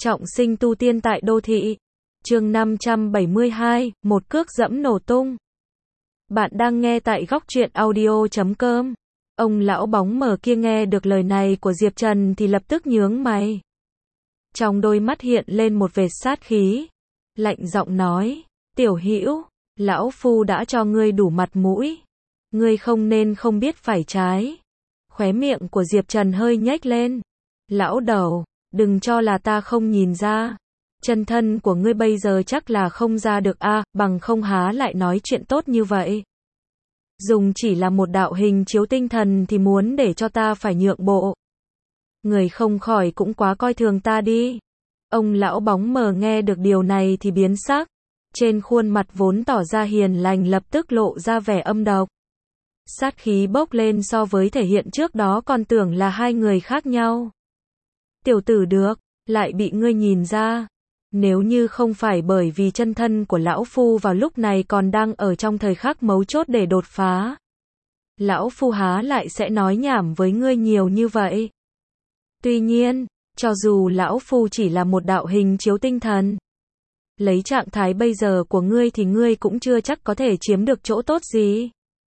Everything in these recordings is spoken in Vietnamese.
Trọng sinh tu tiên tại đô thị. Chương 572, một cước dẫm nổ tung. Bạn đang nghe tại góc truyện audio.com. Ông lão bóng mờ kia nghe được lời này của Diệp Trần thì lập tức nhướng mày. Trong đôi mắt hiện lên một vệt sát khí. Lạnh giọng nói, Tiểu Hữu, lão phu đã cho ngươi đủ mặt mũi. Ngươi không nên không biết phải trái. Khóe miệng của Diệp Trần hơi nhếch lên. Lão đầu, đừng cho là ta không nhìn ra. Chân thân của ngươi bây giờ chắc là không ra được a, bằng không há lại nói chuyện tốt như vậy. Dùng chỉ là một đạo hình chiếu tinh thần thì muốn để cho ta phải nhượng bộ. Người không khỏi cũng quá coi thường ta đi. Ông lão bóng mờ nghe được điều này thì biến sắc. Trên khuôn mặt vốn tỏ ra hiền lành lập tức lộ ra vẻ âm độc. Sát khí bốc lên so với thể hiện trước đó còn tưởng là hai người khác nhau. Tiểu tử được, lại bị ngươi nhìn ra. Nếu như không phải bởi vì chân thân của lão phu vào lúc này còn đang ở trong thời khắc mấu chốt để đột phá. Lão phu há lại sẽ nói nhảm với ngươi nhiều như vậy. Tuy nhiên, cho dù lão phu chỉ là một đạo hình chiếu tinh thần, lấy trạng thái bây giờ của ngươi thì ngươi cũng chưa chắc có thể chiếm được chỗ tốt gì.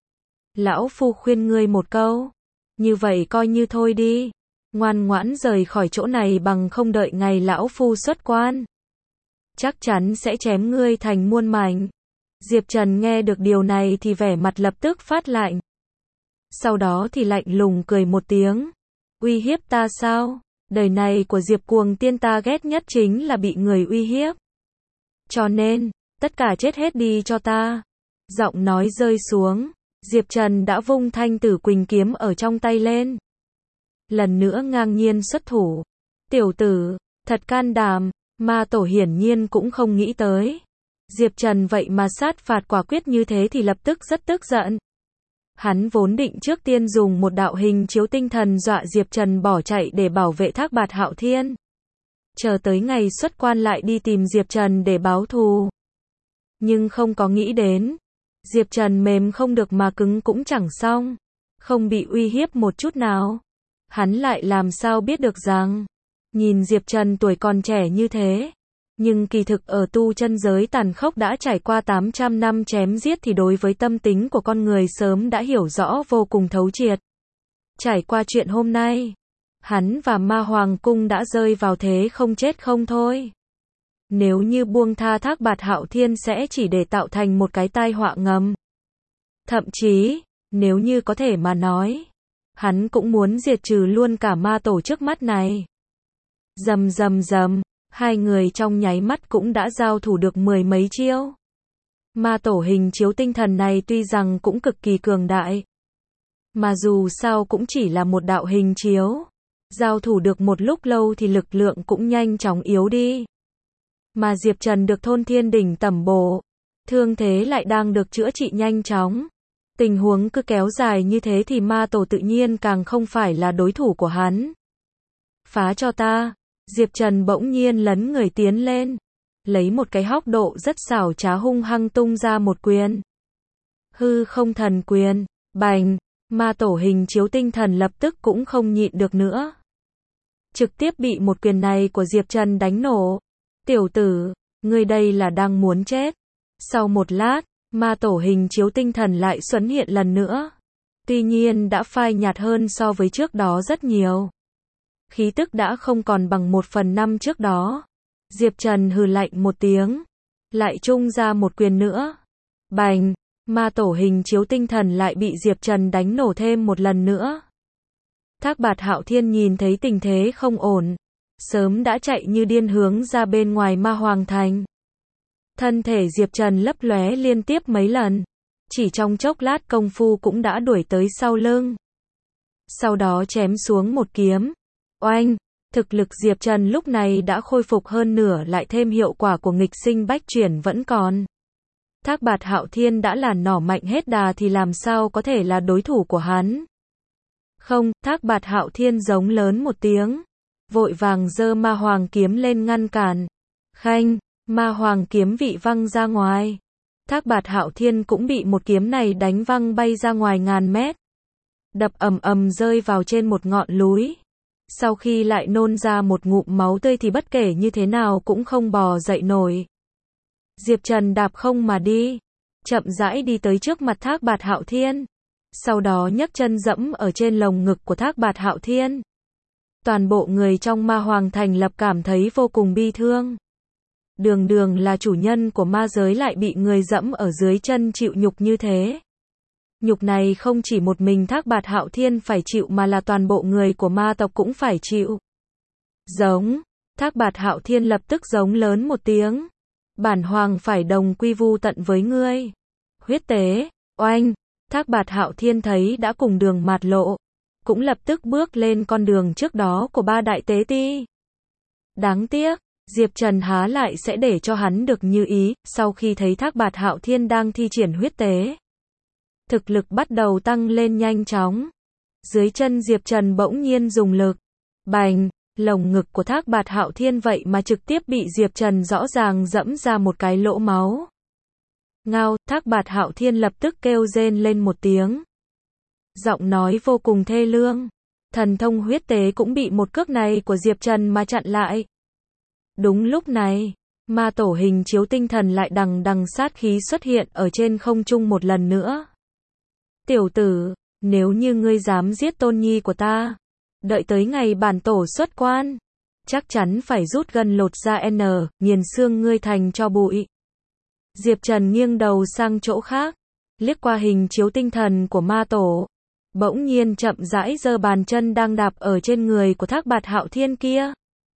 Lão phu khuyên ngươi một câu, như vậy coi như thôi đi. Ngoan ngoãn rời khỏi chỗ này bằng không đợi ngày lão phu xuất quan. Chắc chắn sẽ chém ngươi thành muôn mảnh. Diệp Trần nghe được điều này thì vẻ mặt lập tức phát lạnh. Sau đó thì lạnh lùng cười một tiếng. Uy hiếp ta sao? Đời này của Diệp Cuồng Tiên ta ghét nhất chính là bị người uy hiếp. Cho nên, tất cả chết hết đi cho ta. Giọng nói rơi xuống, Diệp Trần đã vung thanh tử quỳnh kiếm ở trong tay lên. Lần nữa ngang nhiên xuất thủ. Tiểu tử, thật can đảm, ma tổ hiển nhiên cũng không nghĩ tới. Diệp Trần vậy mà sát phạt quả quyết như thế thì lập tức rất tức giận. Hắn vốn định trước tiên dùng một đạo hình chiếu tinh thần dọa Diệp Trần bỏ chạy để bảo vệ Thác Bạt Hạo Thiên. Chờ tới ngày xuất quan lại đi tìm Diệp Trần để báo thù. Nhưng không có nghĩ đến. Diệp Trần mềm không được mà cứng cũng chẳng xong. Không bị uy hiếp một chút nào. Hắn lại làm sao biết được rằng, nhìn Diệp Trần tuổi còn trẻ như thế, nhưng kỳ thực ở tu chân giới tàn khốc đã trải qua 800 năm chém giết thì đối với tâm tính của con người sớm đã hiểu rõ vô cùng thấu triệt. Trải qua chuyện hôm nay, hắn và Ma Hoàng Cung đã rơi vào thế không chết không thôi. Nếu như buông tha Thác Bạt Hạo Thiên sẽ chỉ để tạo thành một cái tai họa ngầm. Thậm chí, nếu như có thể mà nói, hắn cũng muốn diệt trừ luôn cả ma tổ trước mắt này. Rầm rầm rầm, hai người trong nháy mắt cũng đã giao thủ được mười mấy chiêu. Ma tổ hình chiếu tinh thần này tuy rằng cũng cực kỳ cường đại, mà dù sao cũng chỉ là một đạo hình chiếu. Giao thủ được một lúc lâu thì lực lượng cũng nhanh chóng yếu đi. Mà Diệp Trần được Thôn Thiên Đỉnh tẩm bổ, thương thế lại đang được chữa trị nhanh chóng. Tình huống cứ kéo dài như thế thì ma tổ tự nhiên càng không phải là đối thủ của hắn. Phá cho ta. Diệp Trần bỗng nhiên lấn người tiến lên. Lấy một cái hóc độ rất xảo trá hung hăng tung ra một quyền. Hư không thần quyền. Bành. Ma tổ hình chiếu tinh thần lập tức cũng không nhịn được nữa. Trực tiếp bị một quyền này của Diệp Trần đánh nổ. Tiểu tử, ngươi đây là đang muốn chết. Sau một lát, ma tổ hình chiếu tinh thần lại xuất hiện lần nữa. Tuy nhiên đã phai nhạt hơn so với trước đó rất nhiều. Khí tức đã không còn bằng 1/5 trước đó. Diệp Trần hừ lạnh một tiếng. Lại trung ra một quyền nữa. Bành, ma tổ hình chiếu tinh thần lại bị Diệp Trần đánh nổ thêm một lần nữa. Thác Bạt Hạo Thiên nhìn thấy tình thế không ổn. Sớm đã chạy như điên hướng ra bên ngoài Ma Hoàng Thành. Thân thể Diệp Trần lấp lóe liên tiếp mấy lần. Chỉ trong chốc lát công phu cũng đã đuổi tới sau lưng. Sau đó chém xuống một kiếm. Oanh, thực lực Diệp Trần lúc này đã khôi phục hơn nửa lại thêm hiệu quả của nghịch sinh bách chuyển vẫn còn. Thác Bạt Hạo Thiên đã là nỏ mạnh hết đà thì làm sao có thể là đối thủ của hắn. Không, Thác Bạt Hạo Thiên giống lớn một tiếng. Vội vàng giơ Ma Hoàng kiếm lên ngăn cản. Khanh, Ma Hoàng kiếm vị văng ra ngoài. Thác Bạt Hạo Thiên cũng bị một kiếm này đánh văng bay ra ngoài ngàn mét. Đập ầm ầm rơi vào trên một ngọn núi. Sau khi lại nôn ra một ngụm máu tươi thì bất kể như thế nào cũng không bò dậy nổi. Diệp Trần đạp không mà đi, chậm rãi đi tới trước mặt Thác Bạt Hạo Thiên. Sau đó nhấc chân dẫm ở trên lồng ngực của Thác Bạt Hạo Thiên. Toàn bộ người trong Ma Hoàng Thành lập cảm thấy vô cùng bi thương. Đường đường là chủ nhân của ma giới lại bị người dẫm ở dưới chân chịu nhục như thế. Nhục này không chỉ một mình Thác Bạt Hạo Thiên phải chịu mà là toàn bộ người của ma tộc cũng phải chịu. Giống, Thác Bạt Hạo Thiên lập tức giống lớn một tiếng. Bản hoàng phải đồng quy vu tận với ngươi. Huyết tế, oanh, Thác Bạt Hạo Thiên thấy đã cùng đường mạt lộ, cũng lập tức bước lên con đường trước đó của ba đại tế ti. Đáng tiếc, Diệp Trần há lại sẽ để cho hắn được như ý, sau khi thấy Thác Bạt Hạo Thiên đang thi triển huyết tế. Thực lực bắt đầu tăng lên nhanh chóng. Dưới chân Diệp Trần bỗng nhiên dùng lực. Bành, lồng ngực của Thác Bạt Hạo Thiên vậy mà trực tiếp bị Diệp Trần rõ ràng dẫm ra một cái lỗ máu. Ngao, Thác Bạt Hạo Thiên lập tức kêu rên lên một tiếng. Giọng nói vô cùng thê lương. Thần thông huyết tế cũng bị một cước này của Diệp Trần mà chặn lại. Đúng lúc này, ma tổ hình chiếu tinh thần lại đằng đằng sát khí xuất hiện ở trên không trung một lần nữa. Tiểu tử, nếu như ngươi dám giết tôn nhi của ta, đợi tới ngày bản tổ xuất quan, chắc chắn phải rút gân lột da nghiền xương ngươi thành tro bụi. Diệp Trần nghiêng đầu sang chỗ khác, liếc qua hình chiếu tinh thần của ma tổ, bỗng nhiên chậm rãi giơ bàn chân đang đạp ở trên người của Thác Bạt Hạo Thiên kia.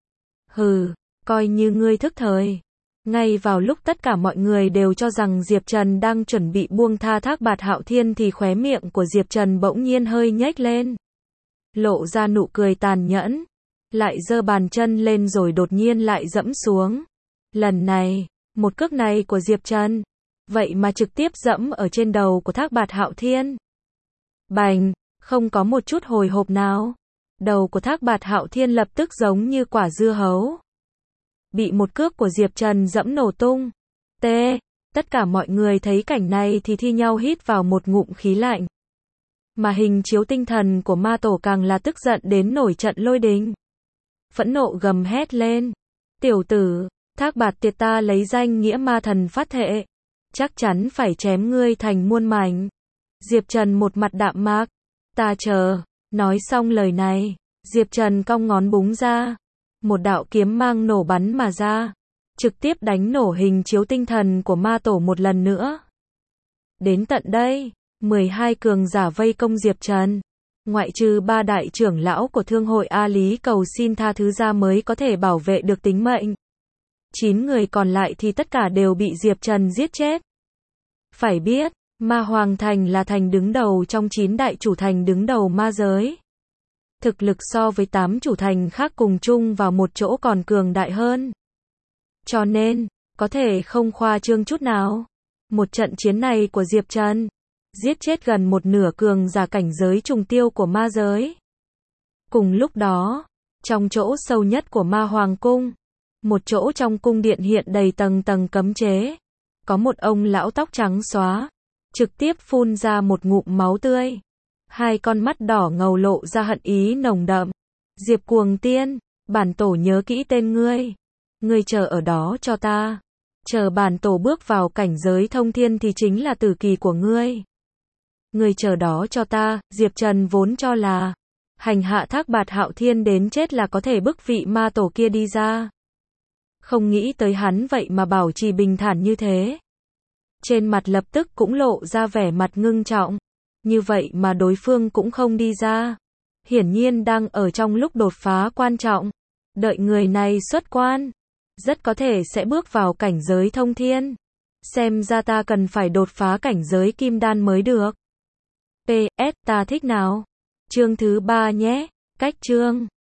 Hừ, coi như ngươi thức thời. Ngay vào lúc tất cả mọi người đều cho rằng Diệp Trần đang chuẩn bị buông tha Thác Bạt Hạo Thiên thì khóe miệng của Diệp Trần bỗng nhiên hơi nhếch lên, lộ ra nụ cười tàn nhẫn, lại giơ bàn chân lên rồi đột nhiên lại dẫm xuống. Lần này, một cước này của Diệp Trần, vậy mà trực tiếp dẫm ở trên đầu của Thác Bạt Hạo Thiên. Bành, không có một chút hồi hộp nào. Đầu của Thác Bạt Hạo Thiên lập tức giống như quả dưa hấu, bị một cước của Diệp Trần dẫm nổ tung. Tất cả mọi người thấy cảnh này thì thi nhau hít vào một ngụm khí lạnh. Mà hình chiếu tinh thần của ma tổ càng là tức giận đến nổi trận lôi đình. Phẫn nộ gầm hét lên. Tiểu tử, Thác Bạt tiệt ta lấy danh nghĩa ma thần phát thệ, chắc chắn phải chém ngươi thành muôn mảnh. Diệp Trần một mặt đạm mạc. Ta chờ. Nói xong lời này, Diệp Trần cong ngón búng ra. Một đạo kiếm mang nổ bắn mà ra, trực tiếp đánh nổ hình chiếu tinh thần của ma tổ một lần nữa. Đến tận đây, 12 cường giả vây công Diệp Trần. Ngoại trừ ba đại trưởng lão của thương hội A Lý cầu xin tha thứ ra mới có thể bảo vệ được tính mệnh. 9 người còn lại thì tất cả đều bị Diệp Trần giết chết. Phải biết, Ma Hoàng Thành là thành đứng đầu trong 9 đại chủ thành đứng đầu ma giới. Thực lực so với 8 chủ thành khác cùng chung vào một chỗ còn cường đại hơn. Cho nên, có thể không khoa trương chút nào. Một trận chiến này của Diệp Trần, giết chết gần một nửa cường giả cảnh giới trùng tiêu của ma giới. Cùng lúc đó, trong chỗ sâu nhất của Ma Hoàng Cung, một chỗ trong cung điện hiện đầy tầng tầng cấm chế, có một ông lão tóc trắng xóa, trực tiếp phun ra một ngụm máu tươi. Hai con mắt đỏ ngầu lộ ra hận ý nồng đậm. Diệp Cuồng Tiên, bản tổ nhớ kỹ tên ngươi. Ngươi chờ ở đó cho ta. Chờ bản tổ bước vào cảnh giới thông thiên thì chính là tử kỳ của ngươi. Ngươi chờ đó cho ta. Diệp Trần vốn cho là hành hạ Thác Bạt Hạo Thiên đến chết là có thể bức vị ma tổ kia đi ra. Không nghĩ tới hắn vậy mà bảo trì bình thản như thế. Trên mặt lập tức cũng lộ ra vẻ mặt ngưng trọng. Như vậy mà đối phương cũng không đi ra. Hiển nhiên đang ở trong lúc đột phá quan trọng. Đợi người này xuất quan, rất có thể sẽ bước vào cảnh giới thông thiên. Xem ra ta cần phải đột phá cảnh giới kim đan mới được. PS, ta thích nào? Chương thứ 3 nhé. Cách chương